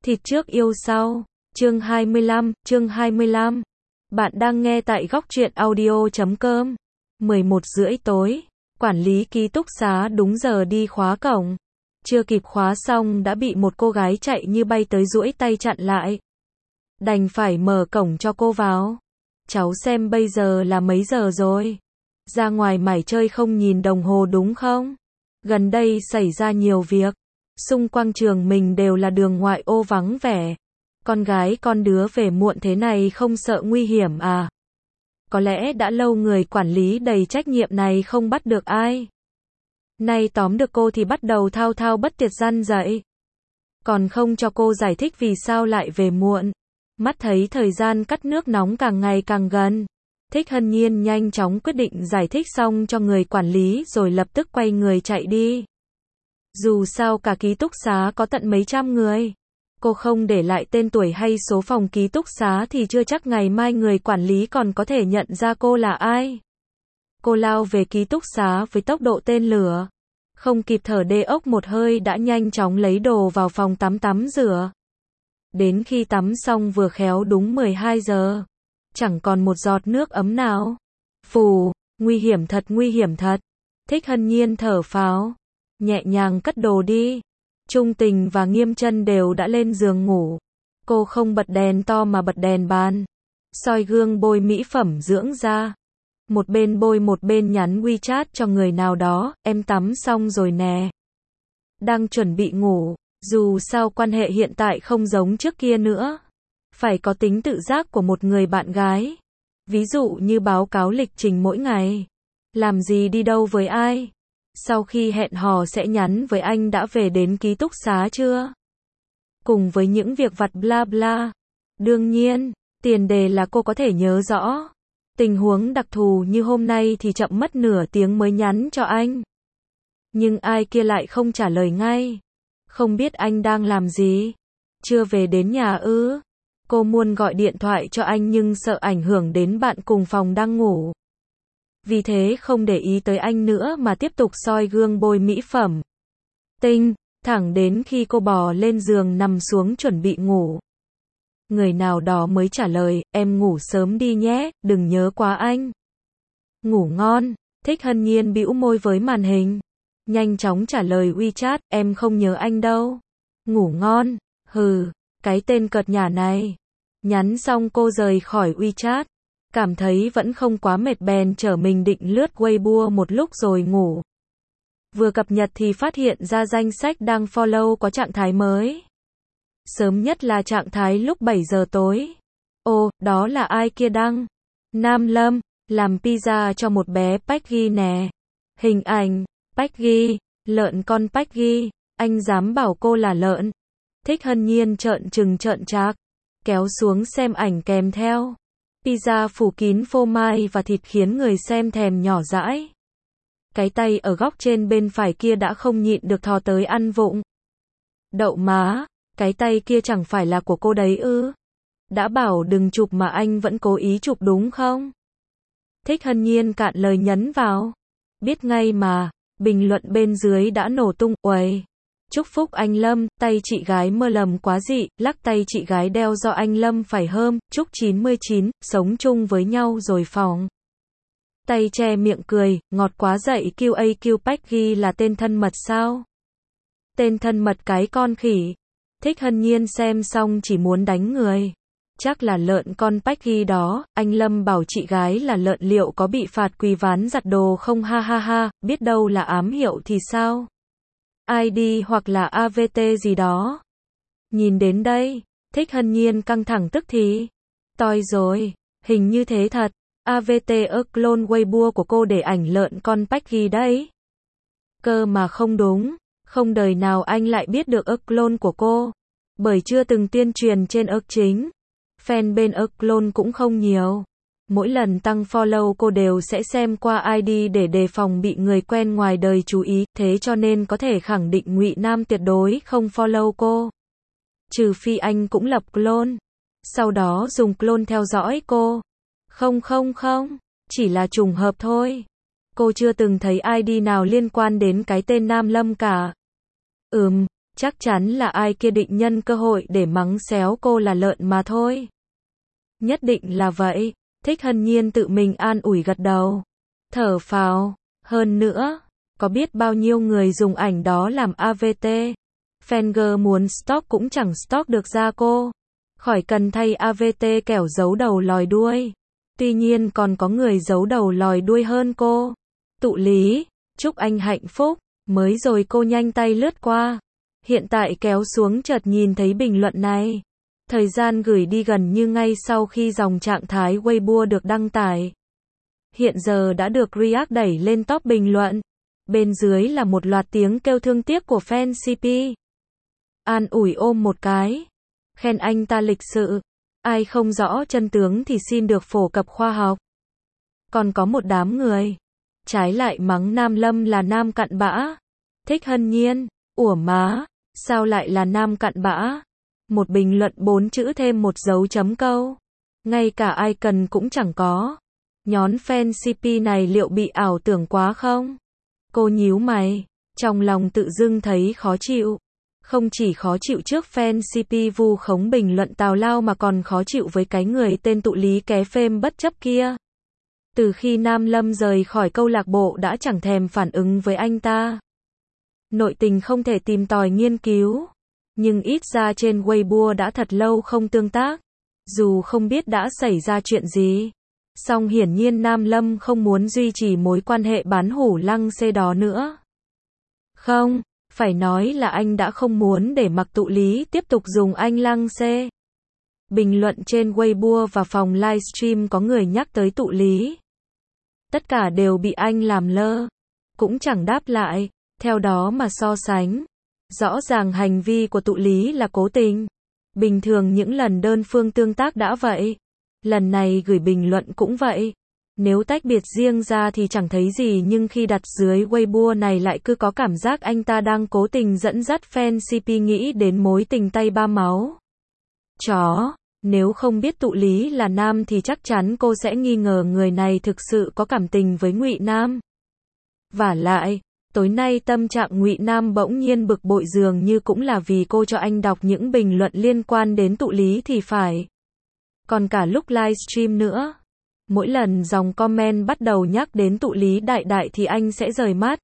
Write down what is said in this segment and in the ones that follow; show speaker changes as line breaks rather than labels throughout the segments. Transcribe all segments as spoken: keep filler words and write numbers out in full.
Thịt trước yêu sau. Chương hai mươi lăm, chương hai mươi lăm. Bạn đang nghe tại góc truyện audio chấm com. mười một rưỡi tối, quản lý ký túc xá đúng giờ đi khóa cổng. Chưa kịp khóa xong đã bị một cô gái chạy như bay tới duỗi tay chặn lại. Đành phải mở cổng cho cô vào. Cháu xem bây giờ là mấy giờ rồi? Ra ngoài mải chơi không nhìn đồng hồ đúng không? Gần đây xảy ra nhiều việc. Xung quanh trường mình đều là đường ngoại ô vắng vẻ. Con gái con đứa về muộn thế này không sợ nguy hiểm à? Có lẽ đã lâu người quản lý đầy trách nhiệm này không bắt được ai. Nay tóm được cô thì bắt đầu thao thao bất tuyệt răn dạy. Còn không cho cô giải thích vì sao lại về muộn. Mắt thấy thời gian cắt nước nóng càng ngày càng gần. Thích Hân Nhiên nhanh chóng quyết định giải thích xong cho người quản lý rồi lập tức quay người chạy đi. Dù sao cả ký túc xá có tận mấy trăm người. Cô không để lại tên tuổi hay số phòng ký túc xá thì chưa chắc ngày mai người quản lý còn có thể nhận ra cô là ai. Cô lao về ký túc xá với tốc độ tên lửa. Không kịp thở đê ốc một hơi đã nhanh chóng lấy đồ vào phòng tắm tắm rửa. Đến khi tắm xong vừa khéo đúng mười hai giờ. Chẳng còn một giọt nước ấm nào. Phù, nguy hiểm thật nguy hiểm thật. Thích Hân Nhiên thở phào. Nhẹ nhàng cất đồ đi. Trung Tình và Nghiêm Chân đều đã lên giường ngủ. Cô không bật đèn to mà bật đèn bàn. Soi gương bôi mỹ phẩm dưỡng da. Một bên bôi một bên nhắn WeChat cho người nào đó, em tắm xong rồi nè. Đang chuẩn bị ngủ, dù sao quan hệ hiện tại không giống trước kia nữa. Phải có tính tự giác của một người bạn gái. Ví dụ như báo cáo lịch trình mỗi ngày. Làm gì đi đâu với ai. Sau khi hẹn hò sẽ nhắn với anh đã về đến ký túc xá chưa? Cùng với những việc vặt bla bla. Đương nhiên, tiền đề là cô có thể nhớ rõ. Tình huống đặc thù như hôm nay thì chậm mất nửa tiếng mới nhắn cho anh. Nhưng ai kia lại không trả lời ngay. Không biết anh đang làm gì? Chưa về đến nhà ư? Cô muốn gọi điện thoại cho anh nhưng sợ ảnh hưởng đến bạn cùng phòng đang ngủ. Vì thế không để ý tới anh nữa mà tiếp tục soi gương bôi mỹ phẩm. Tinh, thẳng đến khi cô bò lên giường nằm xuống chuẩn bị ngủ. Người nào đó mới trả lời, em ngủ sớm đi nhé, đừng nhớ quá anh. Ngủ ngon, Thích Hân Nhiên bĩu môi với màn hình. Nhanh chóng trả lời WeChat, em không nhớ anh đâu. Ngủ ngon, hừ, cái tên cợt nhả này. Nhắn xong cô rời khỏi WeChat. Cảm thấy vẫn không quá mệt bèn chở mình định lướt Weibo một lúc rồi ngủ. Vừa cập nhật thì phát hiện ra danh sách đang follow có trạng thái mới. Sớm nhất là trạng thái lúc bảy giờ tối. Ồ, đó là ai kia đăng? Nam Lâm, làm pizza cho một bé Peggy nè. Hình ảnh, Peggy, lợn con Peggy, anh dám bảo cô là lợn. Thích Hân Nhiên trợn trừng trợn trạc, kéo xuống xem ảnh kèm theo. Pizza phủ kín phô mai và thịt khiến người xem thèm nhỏ dãi. Cái tay ở góc trên bên phải kia đã không nhịn được thò tới ăn vụng. Đậu má, cái tay kia chẳng phải là của cô đấy ư? Đã bảo đừng chụp mà anh vẫn cố ý chụp đúng không? Thích Hân Nhiên cạn lời nhấn vào. Biết ngay mà, bình luận bên dưới đã nổ tung, uầy. Chúc phúc anh Lâm, tay chị gái mơ lầm quá dị, lắc tay chị gái đeo do anh Lâm phải hơm, chúc chín mươi chín, sống chung với nhau rồi phòng. Tay che miệng cười, ngọt quá dậy quy a quy Peggy là tên thân mật sao? Tên thân mật cái con khỉ. Thích Hân Nhiên xem xong chỉ muốn đánh người. Chắc là lợn con Peggy đó, anh Lâm bảo chị gái là lợn liệu có bị phạt quỳ ván giặt đồ không ha ha ha, biết đâu là ám hiệu thì sao? i đê hoặc là a vê tê gì đó. Nhìn đến đây, Thích Hân Nhiên căng thẳng tức thì. Toi rồi, hình như thế thật. a vê tê ơ clone Weibo của cô để ảnh lợn con Peggy đấy. Cơ mà không đúng, không đời nào anh lại biết được ơ clone của cô. Bởi chưa từng tuyên truyền trên ơ chính. Fan bên ơ clone cũng không nhiều. Mỗi lần tăng follow cô đều sẽ xem qua i đê để đề phòng bị người quen ngoài đời chú ý, thế cho nên có thể khẳng định Ngụy Nam tuyệt đối không follow cô. Trừ phi anh cũng lập clone, sau đó dùng clone theo dõi cô. Không không không, chỉ là trùng hợp thôi. Cô chưa từng thấy i đê nào liên quan đến cái tên Nam Lâm cả. Ừm, Chắc chắn là ai kia định nhân cơ hội để mắng xéo cô là lợn mà thôi. Nhất định là vậy, Thích Hân Nhiên tự mình an ủi gật đầu. Thở phào, hơn nữa, có biết bao nhiêu người dùng ảnh đó làm a vê tê. Fenger muốn stalk cũng chẳng stalk được ra cô. Khỏi cần thay a vê tê kẻo giấu đầu lòi đuôi. Tuy nhiên còn có người giấu đầu lòi đuôi hơn cô. Tụ Lý, chúc anh hạnh phúc. Mới rồi cô nhanh tay lướt qua. Hiện tại kéo xuống chợt nhìn thấy bình luận này. Thời gian gửi đi gần như ngay sau khi dòng trạng thái Weibo được đăng tải. Hiện giờ đã được React đẩy lên top bình luận. Bên dưới là một loạt tiếng kêu thương tiếc của fan xê pê. An ủi ôm một cái. Khen anh ta lịch sự. Ai không rõ chân tướng thì xin được phổ cập khoa học. Còn có một đám người. Trái lại mắng Nam Lâm là nam cặn bã. Thích Hân Nhiên. Ủa má. Sao lại là nam cặn bã? Một bình luận bốn chữ thêm một dấu chấm câu. Ngay cả icon cũng chẳng có. Nhón fan xê pê này liệu bị ảo tưởng quá không? Cô nhíu mày. Trong lòng tự dưng thấy khó chịu. Không chỉ khó chịu trước fan xê pê vu khống bình luận tào lao mà còn khó chịu với cái người tên Tụ Lý ké phêm bất chấp kia. Từ khi Nam Lâm rời khỏi câu lạc bộ đã chẳng thèm phản ứng với anh ta. Nội tình không thể tìm tòi nghiên cứu. Nhưng ít ra trên Weibo đã thật lâu không tương tác. Dù không biết đã xảy ra chuyện gì. Song hiển nhiên Nam Lâm không muốn duy trì mối quan hệ bán hủ lăng xê đó nữa. Không, phải nói là anh đã không muốn để mặc Tụ Lý tiếp tục dùng anh lăng xê. Bình luận trên Weibo và phòng livestream có người nhắc tới Tụ Lý. Tất cả đều bị anh làm lơ. Cũng chẳng đáp lại, theo đó mà so sánh. Rõ ràng hành vi của Tụ Lý là cố tình. Bình thường những lần đơn phương tương tác đã vậy. Lần này gửi bình luận cũng vậy. Nếu tách biệt riêng ra thì chẳng thấy gì nhưng khi đặt dưới Weibo này lại cứ có cảm giác anh ta đang cố tình dẫn dắt fan xê pê nghĩ đến mối tình tay ba máu. Chó, nếu không biết Tụ Lý là nam thì chắc chắn cô sẽ nghi ngờ người này thực sự có cảm tình với Ngụy Nam. Vả lại, tối nay tâm trạng Ngụy Nam bỗng nhiên bực bội dường như cũng là vì cô cho anh đọc những bình luận liên quan đến Tụ Lý thì phải. Còn cả lúc livestream nữa. Mỗi lần dòng comment bắt đầu nhắc đến Tụ Lý đại đại thì anh sẽ rời mắt.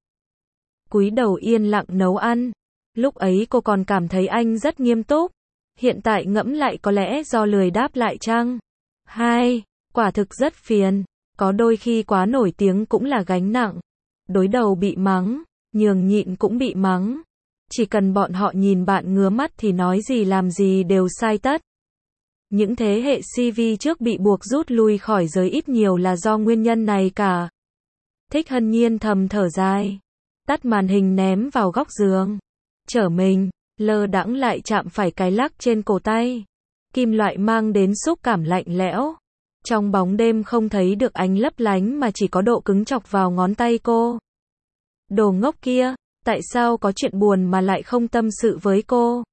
Cúi đầu yên lặng nấu ăn. Lúc ấy cô còn cảm thấy anh rất nghiêm túc. Hiện tại ngẫm lại có lẽ do lười đáp lại chăng? Hai, quả thực rất phiền. Có đôi khi quá nổi tiếng cũng là gánh nặng. Đối đầu bị mắng, nhường nhịn cũng bị mắng. Chỉ cần bọn họ nhìn bạn ngứa mắt thì nói gì làm gì đều sai tất. Những thế hệ xê vê trước bị buộc rút lui khỏi giới ít nhiều là do nguyên nhân này cả. Thích Hân Nhiên thầm thở dài. Tắt màn hình ném vào góc giường. Trở mình, lơ đãng lại chạm phải cái lắc trên cổ tay. Kim loại mang đến xúc cảm lạnh lẽo. Trong bóng đêm không thấy được ánh lấp lánh mà chỉ có độ cứng chọc vào ngón tay cô. Đồ ngốc kia, tại sao có chuyện buồn mà lại không tâm sự với cô?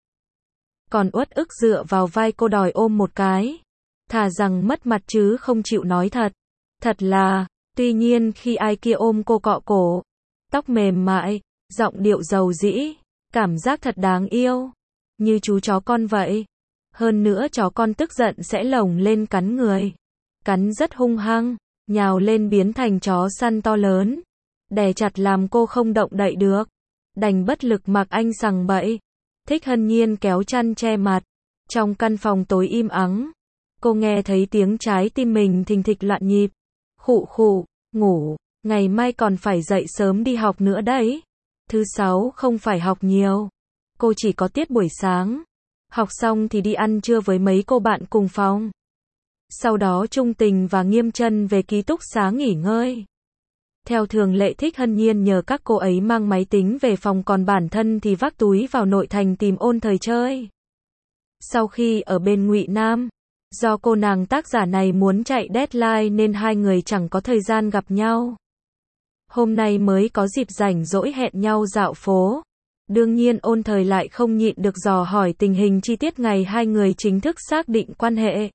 Còn uất ức dựa vào vai cô đòi ôm một cái. Thà rằng mất mặt chứ không chịu nói thật. Thật là, tuy nhiên khi ai kia ôm cô cọ cổ, tóc mềm mại, giọng điệu dầu dĩ, cảm giác thật đáng yêu. Như chú chó con vậy. Hơn nữa chó con tức giận sẽ lồng lên cắn người. Cắn rất hung hăng, nhào lên biến thành chó săn to lớn. Đè chặt làm cô không động đậy được. Đành bất lực mặc anh sằng bậy. Thích Hân Nhiên kéo chăn che mặt. Trong căn phòng tối im ắng, cô nghe thấy tiếng trái tim mình thình thịch loạn nhịp. Khụ khụ, ngủ, ngày mai còn phải dậy sớm đi học nữa đấy. Thứ sáu không phải học nhiều. Cô chỉ có tiết buổi sáng. Học xong thì đi ăn trưa với mấy cô bạn cùng phòng. Sau đó Trung Tình và Nghiêm Trân về ký túc xá nghỉ ngơi. Theo thường lệ Thích Hân Nhiên nhờ các cô ấy mang máy tính về phòng còn bản thân thì vác túi vào nội thành tìm Ôn Thời chơi. Sau khi ở bên Ngụy Nam, do cô nàng tác giả này muốn chạy deadline nên hai người chẳng có thời gian gặp nhau. Hôm nay mới có dịp rảnh rỗi hẹn nhau dạo phố. Đương nhiên Ôn Thời lại không nhịn được dò hỏi tình hình chi tiết ngày hai người chính thức xác định quan hệ.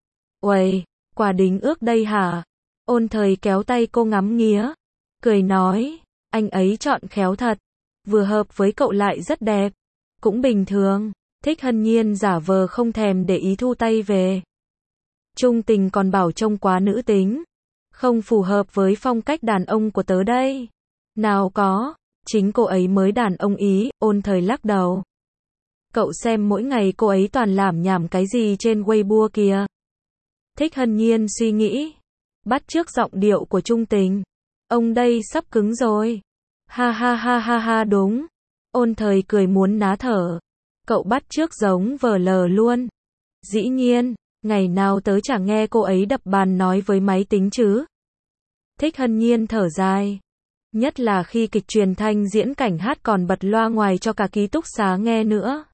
Uầy, quà đính ước đây hả? Ôn Thời kéo tay cô ngắm nghía, cười nói, anh ấy chọn khéo thật, vừa hợp với cậu lại rất đẹp. Cũng bình thường. Thích Hân Nhiên giả vờ không thèm để ý thu tay về. Trung Tình còn bảo trông quá nữ tính. Không phù hợp với phong cách đàn ông của tớ đây. Nào có, chính cô ấy mới đàn ông ý, Ôn Thời lắc đầu. Cậu xem mỗi ngày cô ấy toàn lảm nhảm cái gì trên Weibo kìa. Thích Hân Nhiên suy nghĩ. Bắt chước giọng điệu của Trung Tình. Ông đây sắp cứng rồi. Ha ha ha ha ha đúng. Ôn Thời cười muốn ná thở. Cậu bắt chước giống vờ lờ luôn. Dĩ nhiên, ngày nào tớ chẳng nghe cô ấy đập bàn nói với máy tính chứ. Thích Hân Nhiên thở dài. Nhất là khi kịch truyền thanh diễn cảnh hát còn bật loa ngoài cho cả ký túc xá nghe nữa.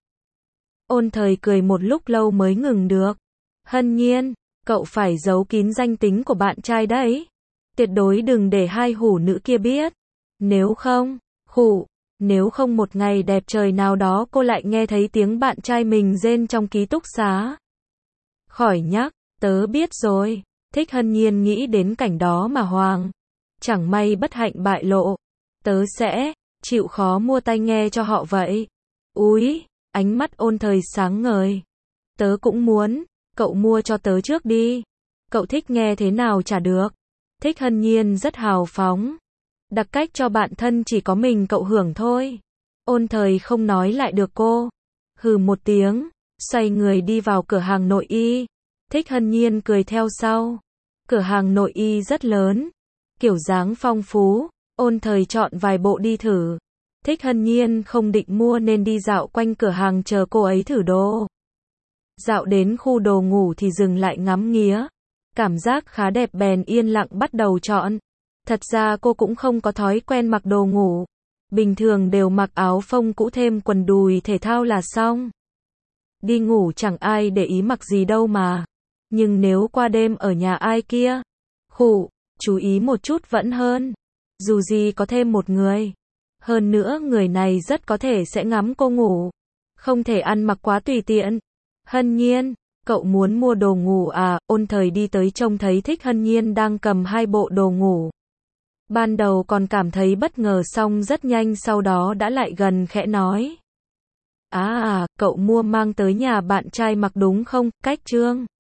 Ôn Thời cười một lúc lâu mới ngừng được. Hân Nhiên, cậu phải giấu kín danh tính của bạn trai đấy. Tuyệt đối đừng để hai hủ nữ kia biết. Nếu không, hủ, nếu không một ngày đẹp trời nào đó cô lại nghe thấy tiếng bạn trai mình rên trong ký túc xá. Khỏi nhắc, tớ biết rồi. Thích Hân Nhiên nghĩ đến cảnh đó mà hoàng. Chẳng may bất hạnh bại lộ. Tớ sẽ chịu khó mua tai nghe cho họ vậy. Úi, ánh mắt Ôn Thời sáng ngời. Tớ cũng muốn, cậu mua cho tớ trước đi. Cậu thích nghe thế nào chả được. Thích Hân Nhiên rất hào phóng. Đặc cách cho bạn thân chỉ có mình cậu hưởng thôi. Ôn Thời không nói lại được cô. Hừ một tiếng, xoay người đi vào cửa hàng nội y. Thích Hân Nhiên cười theo sau. Cửa hàng nội y rất lớn, kiểu dáng phong phú, Ôn Thời chọn vài bộ đi thử. Thích Hân Nhiên không định mua nên đi dạo quanh cửa hàng chờ cô ấy thử đồ. Dạo đến khu đồ ngủ thì dừng lại ngắm nghía. Cảm giác khá đẹp bèn yên lặng bắt đầu chọn. Thật ra cô cũng không có thói quen mặc đồ ngủ. Bình thường đều mặc áo phông cũ thêm quần đùi thể thao là xong. Đi ngủ chẳng ai để ý mặc gì đâu mà. Nhưng nếu qua đêm ở nhà ai kia, khụ, chú ý một chút vẫn hơn. Dù gì có thêm một người. Hơn nữa người này rất có thể sẽ ngắm cô ngủ. Không thể ăn mặc quá tùy tiện. Hân Nhiên, cậu muốn mua đồ ngủ à? Ôn Thời đi tới trông thấy Thích Hân Nhiên đang cầm hai bộ đồ ngủ. Ban đầu còn cảm thấy bất ngờ xong rất nhanh sau đó đã lại gần khẽ nói. À à, cậu mua mang tới nhà bạn trai mặc đúng không? Cách trương.